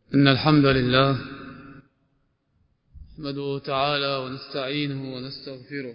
إن الحمد لله نحمده تعالى ونستعينه ونستغفره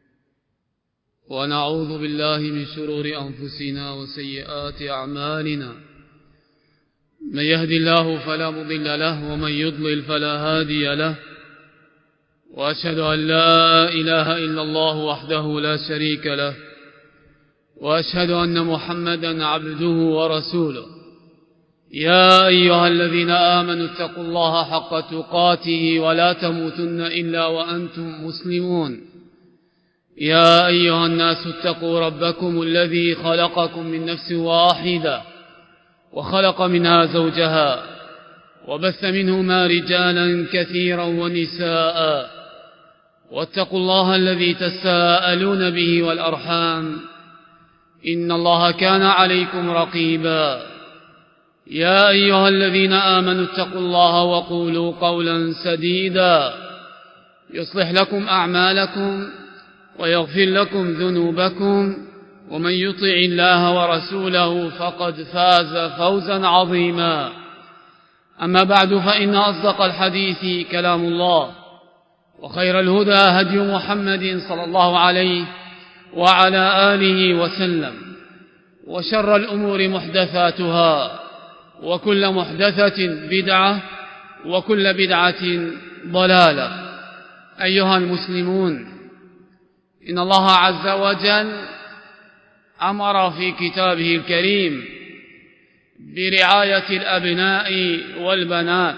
ونعوذ بالله من شرور أنفسنا وسيئات أعمالنا. من يهد الله فلا مضل له ومن يضلل فلا هادي له، وأشهد أن لا إله إلا الله وحده لا شريك له، وأشهد أن محمدا عبده ورسوله. يا أيها الذين آمنوا اتقوا الله حق تقاته ولا تموتن إلا وأنتم مسلمون. يا أيها الناس اتقوا ربكم الذي خلقكم من نفس واحدة وخلق منها زوجها وبث منهما رجالا كثيرا ونساء، واتقوا الله الذي تساءلون به والأرحام إن الله كان عليكم رقيبا. يا أيها الذين آمنوا اتقوا الله وقولوا قولا سديدا يصلح لكم أعمالكم ويغفر لكم ذنوبكم، ومن يطع الله ورسوله فقد فاز فوزا عظيما. أما بعد، فإن أصدق الحديث كلام الله، وخير الهدى هدي محمد صلى الله عليه وعلى آله وسلم، وشر الأمور محدثاتها، وكل محدثة بدعة، وكل بدعة ضلالة. أيها المسلمون، إن الله عز وجل أمر في كتابه الكريم برعاية الأبناء والبنات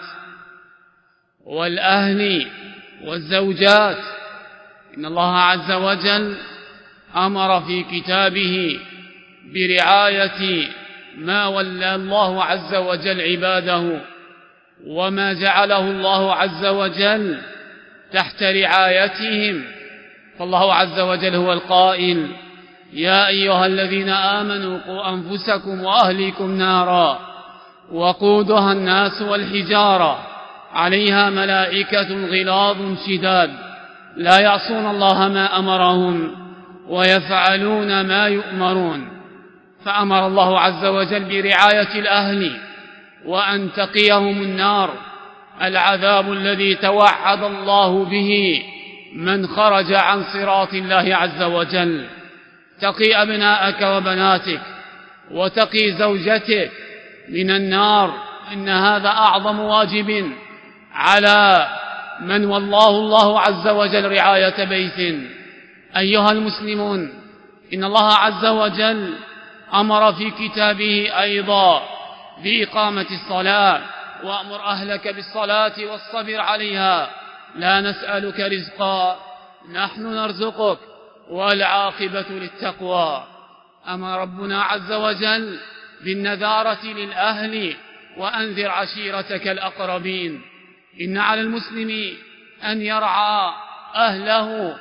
والأهل والزوجات. إن الله عز وجل أمر في كتابه برعاية ما ولى الله عز وجل عباده، وما جعله الله عز وجل تحت رعايتهم. فالله عز وجل هو القائل: يا أيها الذين آمنوا قوا أنفسكم وأهليكم نارا وقودها الناس والحجارة عليها ملائكة غلاظ شداد لا يعصون الله ما أمرهم ويفعلون ما يؤمرون. فأمر الله عز وجل برعاية الأهل وأن تقيهم النار، العذاب الذي توعد الله به من خرج عن صراط الله عز وجل. تقي أبناءك وبناتك وتقي زوجتك من النار، إن هذا أعظم واجب على من والله الله عز وجل رعاية بيت. أيها المسلمون، إن الله عز وجل أمر في كتابه أيضا بإقامة الصلاة: وأمر أهلك بالصلاة واصطبر عليها لا نسألك رزقا نحن نرزقك والعاقبة للتقوى. أمر ربنا عز وجل بالنذارة للأهل: وأنذر عشيرتك الأقربين. إن على المسلم أن يرعى أهله،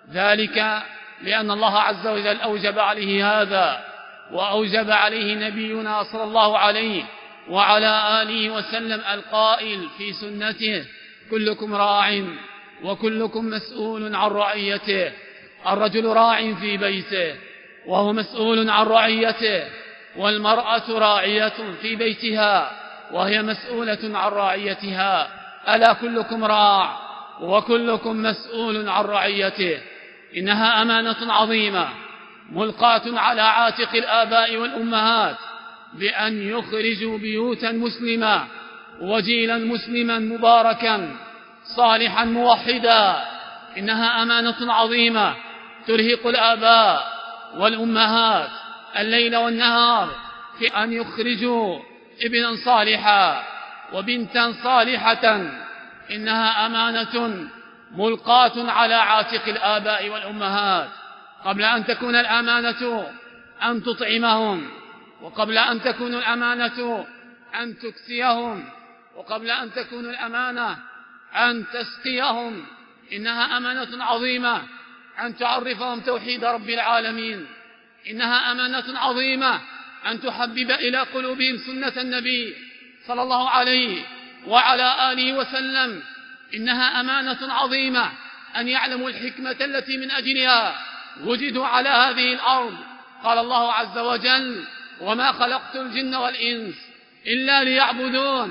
ذلك لأن الله عز وجل أوجب عليه هذا، وأوجب عليه نبينا صلى الله عليه وعلى آله وسلم القائل في سنته: كلكم راع وكلكم مسؤول عن رعيته. الرجل راع في بيته وهو مسؤول عن رعيته، والمرأة راعية في بيتها وهي مسؤولة عن رعيتها. ألا كلكم راع وكلكم مسؤول عن رعيته. إنها أمانة عظيمة ملقاة على عاتق الآباء والأمهات بأن يخرجوا بيوتا مسلمة وجيلا مسلما مباركا صالحا موحدا. إنها أمانة عظيمة ترهق الآباء والأمهات الليل والنهار في أن يخرجوا ابنا صالحا وبنتا صالحة. إنها أمانة ملقاة على عاتق الآباء والأمهات، قبل أن تكون الأمانة أن تطعمهم، وقبل أن تكون الأمانة أن تكسيهم، وقبل أن تكون الأمانة أن تسقيهم. إنها أمانة عظيمة أن تعرفهم توحيد رب العالمين. إنها أمانة عظيمة أن تحبب إلى قلوبهم سنة النبي صلى الله عليه وعلى آله وسلم. إنها أمانة عظيمة أن يعلموا الحكمة التي من أجلها وجدوا على هذه الأرض. قال الله عز وجل: وما خلقت الجن والإنس إلا ليعبدون.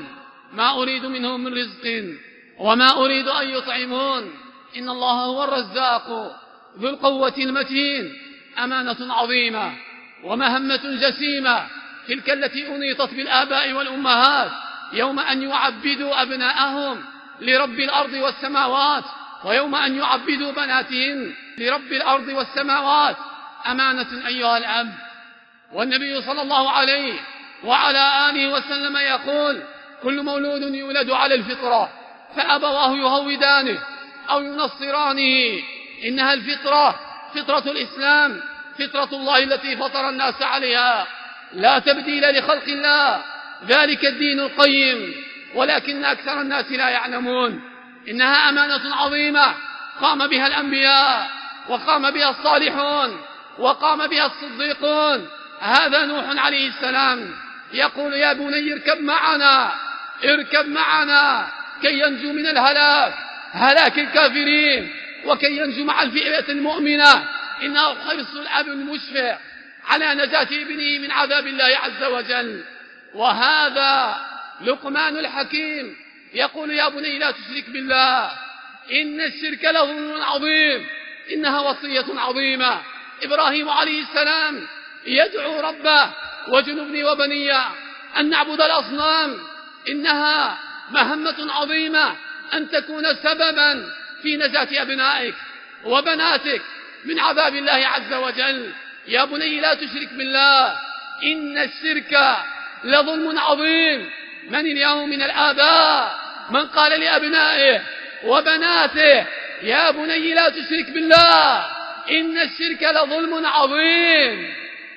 ما أريد منهم من رزق وما أريد أن يطعمون إن الله هو الرزاق ذو القوة المتين. أمانة عظيمة ومهمة جسيمة تلك التي أنيطت بالآباء والأمهات يوم أن يعبدوا أبناءهم لرب الأرض والسماوات، ويوم أن يعبدوا بناتهم لرب الأرض والسماوات. أمانة أيها الأب. والنبي صلى الله عليه وعلى آله وسلم يقول: كل مولود يولد على الفطرة فأبواه يهودانه أو ينصرانه. إنها الفطرة، فطرة الإسلام، فطرة الله التي فطر الناس عليها، لا تبديل لخلق الله، ذلك الدين القيم، ولكن أكثر الناس لا يعلمون. إنها أمانة عظيمة قام بها الأنبياء وقام بها الصالحون وقام بها الصديقون. هذا نوح عليه السلام يقول: يا بني اركب معنا كي ينجو من هلاك الكافرين، وكي ينجو مع الفئة المؤمنة. إنه حرص الأب المشفع على نجاة ابنه من عذاب الله عز وجل. وهذا لقمان الحكيم يقول: يا بني لا تشرك بالله إن الشرك لظلم عظيم. إنها وصية عظيمة. إبراهيم عليه السلام يدعو ربه: واجنبني وبني أن نعبد الأصنام. إنها مهمة عظيمة أن تكون سببا في نجاة أبنائك وبناتك من عذاب الله عز وجل. يا بني لا تشرك بالله إن الشرك لظلم عظيم. من اليوم من الآباء من قال لأبنائه وبناته: يا بني لا تشرك بالله إن الشرك لظلم عظيم؟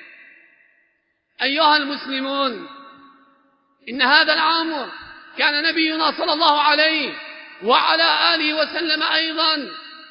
أيها المسلمون، إن هذا الأمر كان نبينا صلى الله عليه وعلى آله وسلم أيضا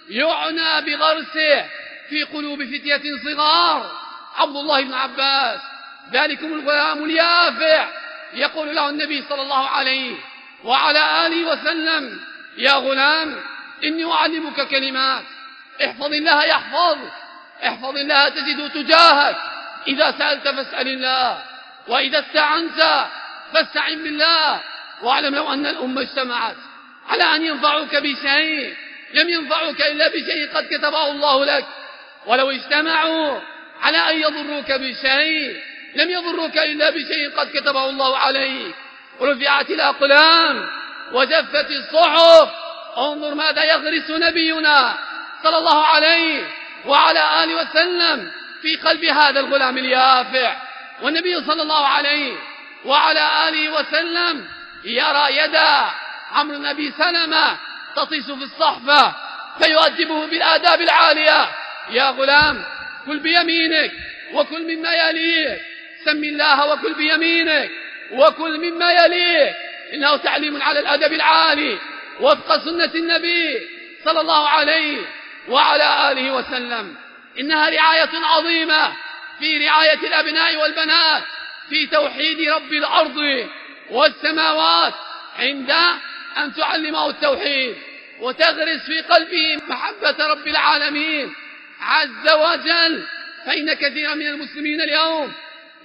يعنى بغرسه في قلوب فتية صغار. عبد الله بن عباس ذلكم الغلام اليافع يقول له النبي صلى الله عليه وعلى آله وسلم: يا غلام إني أعلمك كلمات، احفظ الله يحفظك، احفظ الله تجد تجاهك، إذا سألت فاسأل الله، وإذا استعنت فاستعن بالله. واعلم لو أن الأمة اجتمعت على أن ينفعوك بشيء لم ينفعوك إلا بشيء قد كتبه الله لك، ولو اجتمعوا على أن يضروك بشيء لم يضروك إلا بشيء قد كتبه الله عليك. رفعت الأقلام وجفت الصحف. انظر ماذا يغرس نبينا صلى الله عليه وعلى آله وسلم في قلب هذا الغلام اليافع. والنبي صلى الله عليه وعلى آله وسلم يرى يدا عمرو بن أبي سلمة تطيش في الصحفة فيؤدبه بالآداب العالية: يا غلام كل بيمينك وكل مما يليك، سم الله وكل بيمينك وكل مما يليك. إنه تعليم على الأدب العالي وفق سنة النبي صلى الله عليه وعلى آله وسلم. إنها رعاية عظيمة في رعاية الأبناء والبنات في توحيد رب الأرض والسماوات، عند أن تعلمه التوحيد وتغرس في قلبه محبة رب العالمين عز وجل. فإن كثيرا من المسلمين اليوم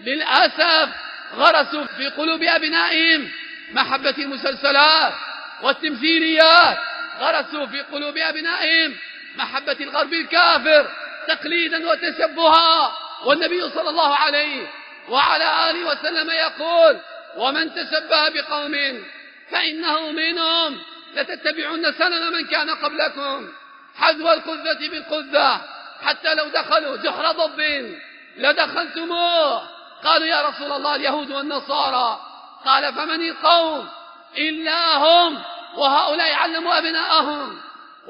للأسف غرسوا في قلوب أبنائهم محبة المسلسلات والتمثيليات، غرسوا في قلوب أبنائهم محبة الغرب الكافر تقليدا وتشبها. والنبي صلى الله عليه وعلى آله وسلم يقول: ومن تشبه بقوم فإنه منهم، لتتبعون سنن من كان قبلكم حذو القذة بالقذة، حتى لو دخلوا جحر ضب لدخلتموه. قالوا: يا رسول الله اليهود والنصارى. قال: فمن القوم إلا هم، وهؤلاء علموا أبناءهم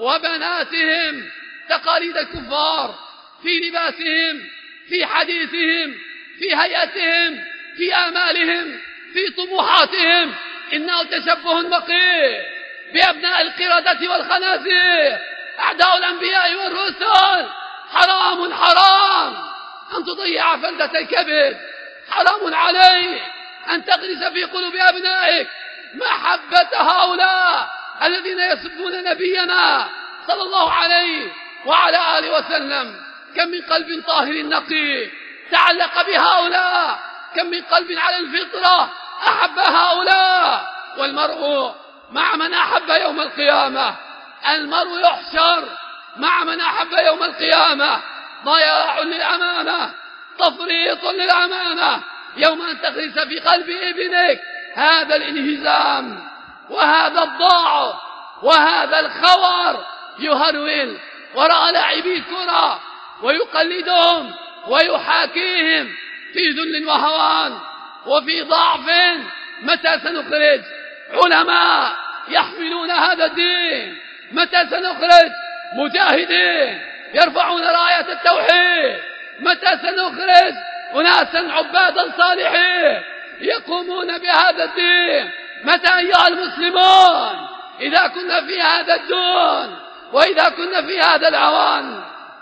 وبناتهم تقاليد الكفار في لباسهم، في حديثهم، في هيئتهم، في آمالهم، في طموحاتهم. إنه تشبه بقيح بأبناء القردة والخنازير، أعداء الأنبياء والرسل. حرام حرام أن تضيع فلذة الكبد، حرام عليك أن تغرس في قلوب أبنائك محبة هؤلاء الذين يسبون نبينا صلى الله عليه وعلى آله وسلم. كم من قلب طاهر نقي تعلق بهؤلاء، كم من قلب على الفطرة أحب هؤلاء. المرء مع من أحب يوم القيامة. المرء يحشر مع من أحب يوم القيامة. ضياع للأمانة، تفريط للأمانة، يوم أن تغرس في قلب ابنك هذا الانهزام وهذا الضعف وهذا الخور، يهرول وراء لاعبي الكرة ويقلدهم ويحاكيهم في ذل وهوان وفي ضعف. متى سنخرج علماء يحملون هذا الدين؟ متى سنخرج مجاهدين يرفعون راية التوحيد؟ متى سنخرج أناسا عبادا صالحين يقومون بهذا الدين؟ متى أيها المسلمون إذا كنا في هذا الدون وإذا كنا في هذا العوان؟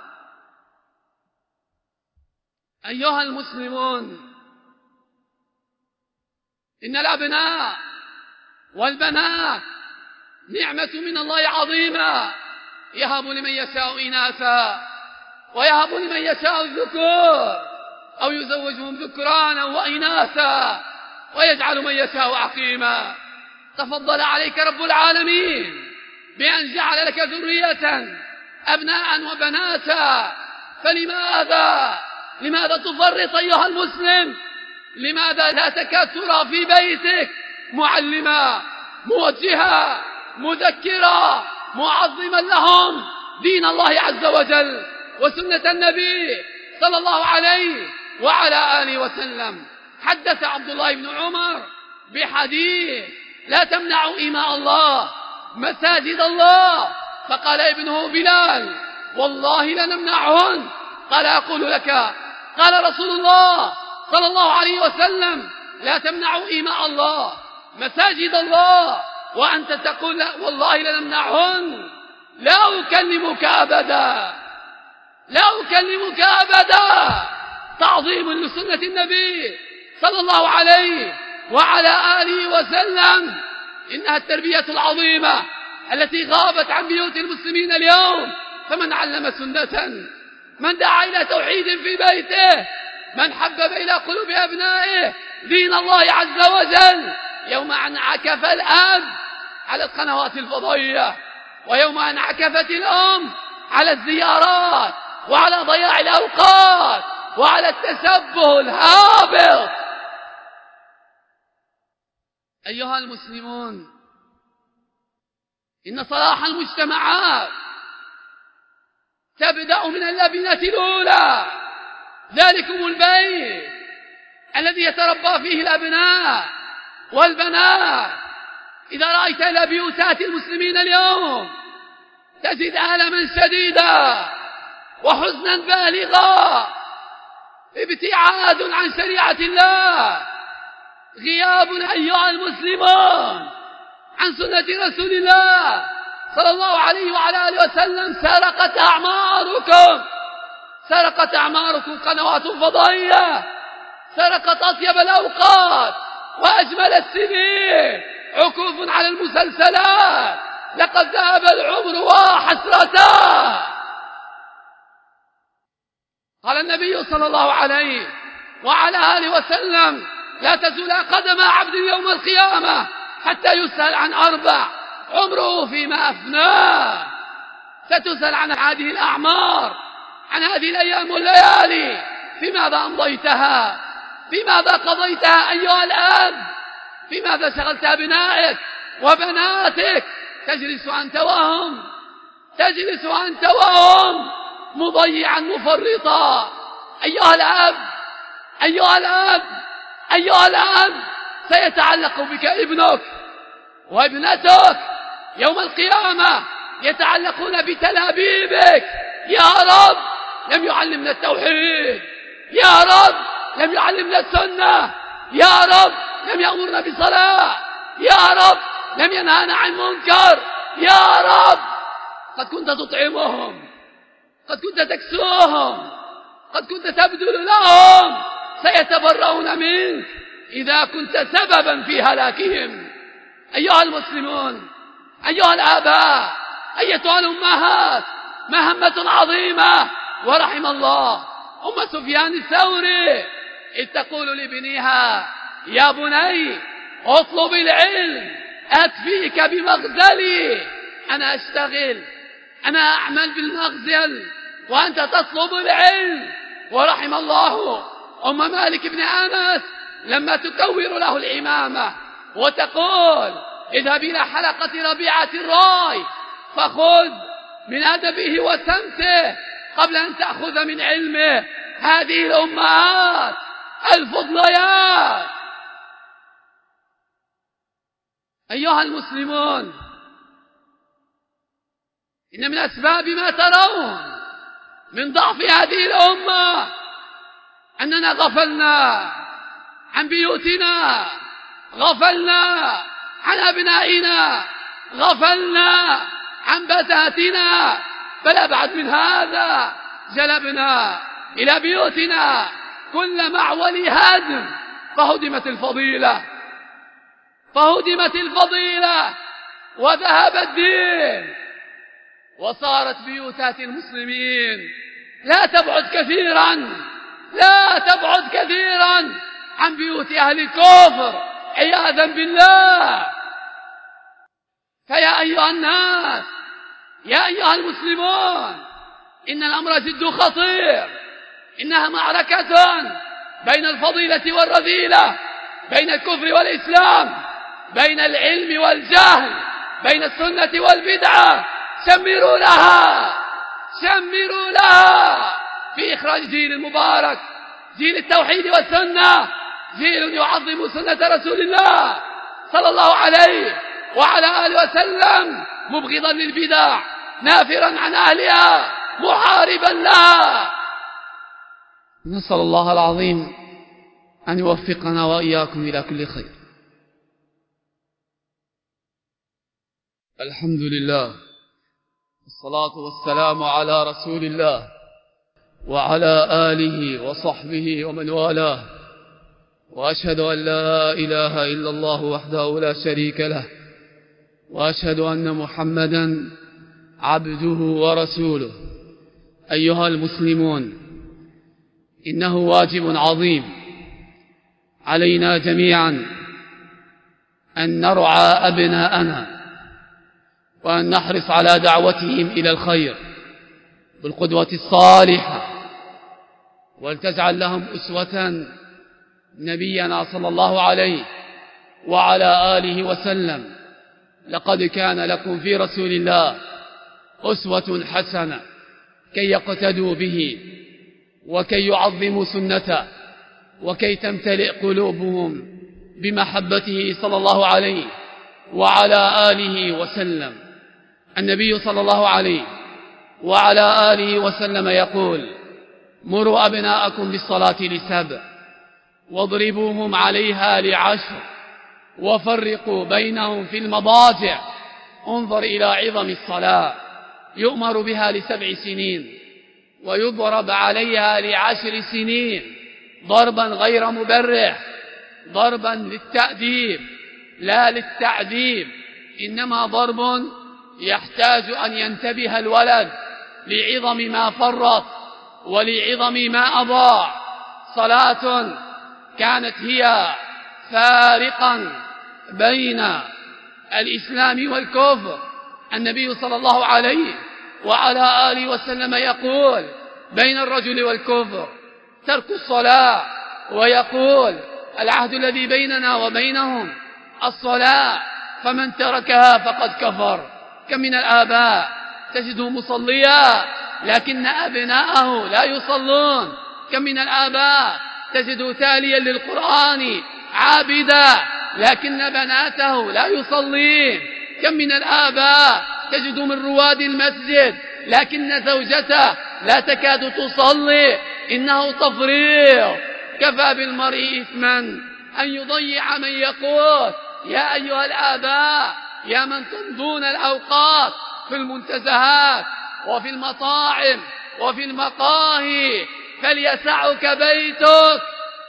أيها المسلمون، إن الأبناء والبنات نعمة من الله عظيمة، يهب لمن يشاء إناثا ويهب لمن يشاء الذكور أو يزوجهم ذكرانا وإناثا ويجعل من يشاء عقيما. تفضل عليك رب العالمين بأن جعل لك ذرية أبناء وبناتا، لماذا تفرط أيها المسلم؟ لماذا لا تكاد ترى في بيتك معلما موجها مذكرا معظما لهم دين الله عز وجل وسنة النبي صلى الله عليه وعلى آله وسلم؟ حدث عبد الله بن عمر بحديث: لا تمنعوا إماء الله مساجد الله. فقال ابنه بلال: والله لنمنعهن. قال: أقول لك، قال رسول الله صلى الله عليه وسلم: لا تمنعوا إماء الله مساجد الله وأنت تقول والله لنمنعهن. لا أكلمك أبدا، لا أكلمك أبدا. تعظيم لسنة النبي صلى الله عليه وعلى آله وسلم. إنها التربية العظيمة التي غابت عن بيوت المسلمين اليوم. فمن علم سنة، من دعا إلى توحيد في بيته، من حبب إلى قلوب أبنائه دين الله عز وجل، يوم أن عكف الأب على القنوات الفضائية، ويوم أن عكفت الأم على الزيارات وعلى ضياع الأوقات وعلى التسبه الهابط. أيها المسلمون، إن صلاح المجتمعات تبدأ من اللبنة الأولى، ذلكم البيت الذي يتربى فيه الأبناء والبنات. إذا رأيت إلى بيوتات المسلمين اليوم تجد ألما شديدا وحزنا بالغا، ابتعاد عن شريعة الله، غياب أيها المسلمون عن سنة رسول الله صلى الله عليه وعلى آله وسلم. سرقت أعماركم قنوات فضائية، سرقت أطيب الأوقات وأجمل السنين عكوف على المسلسلات. لقد ذهب العمر وحسرته. قال النبي صلى الله عليه وعلى آله وسلم: لا تزول قدم عبد يوم القيامة حتى يسأل عن 4: عمره فيما أفناه. ستسأل عن هذه الأعمار، عن هذه الأيام والليالي، في ماذا أمضيتها؟ في ماذا قضيتها أيها الأب؟ في ماذا شغلت أبنائك وبناتك؟ تجلس أنت وهم مضيعا مفرطا. أيها الأب، سيتعلق بك ابنك وابنتك يوم القيامة، يتعلقون بتلابيبك. يا رب لم يعلمنا التوحيد، يا رب لم يعلمنا السنة، يا رب لم يأمرنا بصلاة، يا رب لم ينهانا عن منكر، يا رب قد كنت تطعمهم، قد كنت تكسوهم، قد كنت تبذل لهم. سيتبرؤون منك إذا كنت سببا في هلاكهم. أيها المسلمون، أيها الآباء، أيتها الأمهات، مهمة عظيمة. ورحم الله أم سفيان الثوري إذ تقول لابنها: يا بني اطلب العلم أكفيك بمغزلي، أنا أشتغل، أنا أعمل بالمغزل وأنت تطلب العلم. ورحم الله أم مالك بن أنس لما تكور له العمامة وتقول اذهب إلى حلقة ربيعة الراي فخذ من أدبه وسمته قبل أن تأخذ من علمه. هذه الأمهات الفضليات. أيها المسلمون، إن من أسباب ما ترون من ضعف هذه الأمة أننا غفلنا عن بيوتنا، غفلنا عن أبنائنا، غفلنا عن بناتنا، بل أبعد من هذا جلبنا إلى بيوتنا كل معول هدم، فهدمت الفضيلة وذهب الدين، وصارت بيوتات المسلمين لا تبعد كثيرا عن بيوت أهل الكفر عياذا بالله. فيا أيها الناس، يا أيها المسلمون، إن الأمر جد خطير، إنها معركة بين الفضيلة والرذيلة، بين الكفر والإسلام، بين العلم والجهل، بين السنة والبدعة. شمروا لها في إخراج جيل المبارك، جيل التوحيد والسنة، جيل يعظم سنة رسول الله صلى الله عليه وعلى آله وسلم، مبغضا للبدع، نافرا عن أهلها، محاربا لها. نسأل الله العظيم أن يوفقنا وإياكم إلى كل خير. الحمد لله، الصلاة والسلام على رسول الله وعلى آله وصحبه ومن والاه، وأشهد أن لا إله إلا الله وحده لا شريك له، وأشهد أن محمدا عبده ورسوله. أيها المسلمون، إنه واجب عظيم علينا جميعا أن نرعى أبناءنا وأن نحرص على دعوتهم إلى الخير بالقدوة الصالحة، ولتجعل لهم أسوة نبينا صلى الله عليه وعلى آله وسلم. لقد كان لكم في رسول الله أسوة حسنة كي يقتدوا به وكي يعظموا سنته وكي تمتلئ قلوبهم بمحبته صلى الله عليه وعلى آله وسلم. النبي صلى الله عليه وعلى آله وسلم يقول: مروا أبناءكم بالصلاة ل7 واضربوهم عليها ل10 وفرقوا بينهم في المضاجع. انظر إلى عظم الصلاة، يؤمر بها ل7 سنين ويضرب عليها ل10 سنين ضربا غير مبرح، ضربا للتأديب لا للتعذيب، إنما ضرب يحتاج أن ينتبه الولد لعظم ما فرط ولعظم ما أضاع. صلاة كانت هي فارقا بين الإسلام والكفر. النبي صلى الله عليه وعلى آله وسلم يقول: بين الرجل والكفر ترك الصلاة، ويقول: العهد الذي بيننا وبينهم الصلاة، فمن تركها فقد كفر. كم من الآباء تجده مصليا لكن أبناءه لا يصلون، كم من الآباء تجده تاليا للقرآن عابدا لكن بناته لا يصلين، كم من الآباء تجد من رواد المسجد لكن زوجته لا تكاد تصلي. إنه تفريط. كفى بالمرء إثما أن يضيع من يقول. يا أيها الآباء، يا من تمضون الأوقات في المنتزهات وفي المطاعم وفي المقاهي، فليسعك بيتك،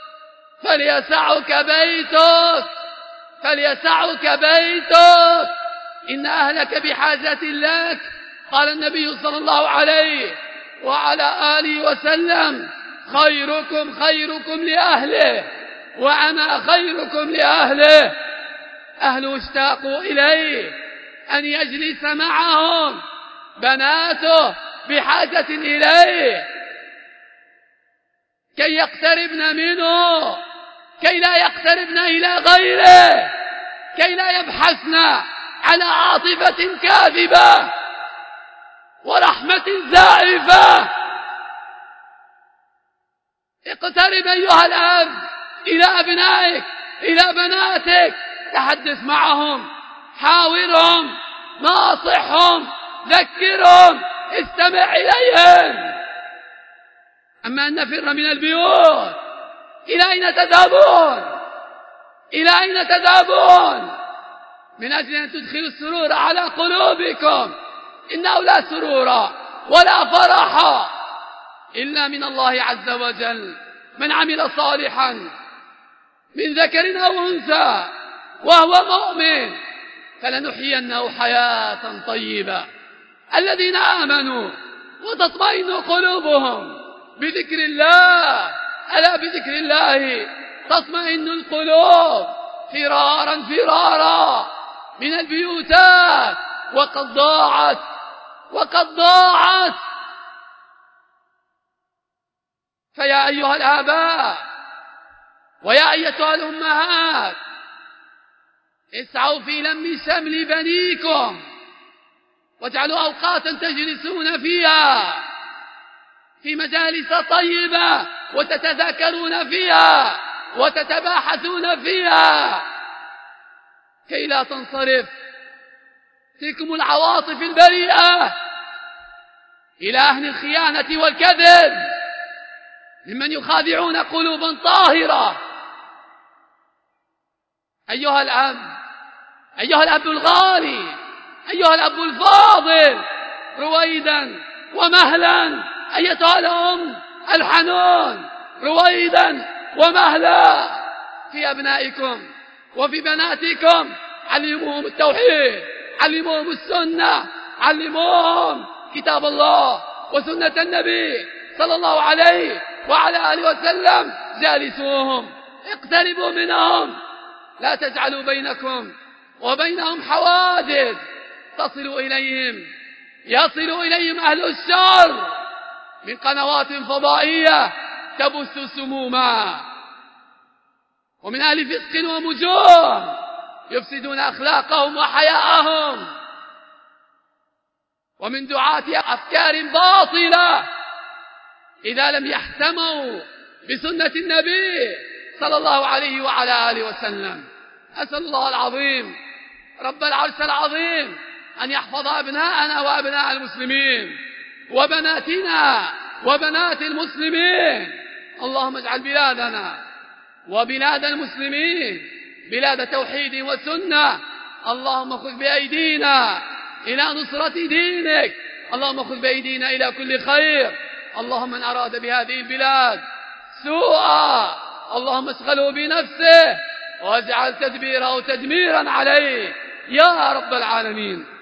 فليسعك بيتك، فليسعك بيتك، إن أهلك بحاجة لك. قال النبي صلى الله عليه وعلى آله وسلم: خيركم خيركم لأهله وأنا خيركم لأهله. أهله اشتاقوا إليه أن يجلس معهم، بناته بحاجة إليه كي يقتربن منه، كي لا يقتربن إلى غيره، كي لا يبحثن على عاطفة كاذبة ورحمة زائفة. اقترب أيها الأب إلى أبنائك، إلى بناتك، تحدث معهم، حاورهم، ناصحهم، ذكرهم، استمع إليهم. أما أن نفر من البيوت، إلى أين تذهبون؟ إلى أين تذهبون؟ من أجل أن تدخلوا السرور على قلوبكم، إنه لا سرور ولا فرح إلا من الله عز وجل. من عمل صالحا من ذكر أو أنثى وهو مؤمن فلنحيينه حياة طيبة. الذين آمنوا وتطمئن قلوبهم بذكر الله، ألا بذكر الله تطمئن القلوب. فرارا فرارا من البيوتات وقد ضاعت. فيا أيها الآباء ويا أيتها الأمهات، اسعوا في لم شمل بنيكم، واجعلوا أوقاتا تجلسون فيها في مجالس طيبة وتتذاكرون فيها وتتباحثون فيها، كي لا تنصرف تلكم العواطف البريئة إلى أهل الخيانة والكذب، ممن يخادعون قلوبا طاهرة. أيها الأب الغالي، أيها الأب الفاضل، رويدا ومهلا. أيتها الأم الحنون، رويدا ومهلا في أبنائكم وفي بناتكم. علموهم التوحيد، علموهم السنة، علموهم كتاب الله وسنة النبي صلى الله عليه وعلى آله وسلم. جالسوهم، اقتربوا منهم، لا تجعلوا بينكم وبينهم حواجز يصل إليهم أهل الشر من قنوات فضائية تبث سموما، ومن أهل فسق ومجون يفسدون أخلاقهم وحياءهم، ومن دعاة أفكار باطلة إذا لم يحتموا بسنة النبي صلى الله عليه وعلى آله وسلم. أسأل الله العظيم رب العرش العظيم أن يحفظ أبناءنا وأبناء المسلمين وبناتنا وبنات المسلمين. اللهم اجعل بلادنا وبلاد المسلمين بلاد توحيد وسنة. اللهم خذ بأيدينا إلى نصرة دينك، اللهم خذ بأيدينا إلى كل خير. اللهم من أراد بهذه البلاد سوءا اللهم اشغله بنفسه واجعل تدبيره تدميرا عليه يا رب العالمين.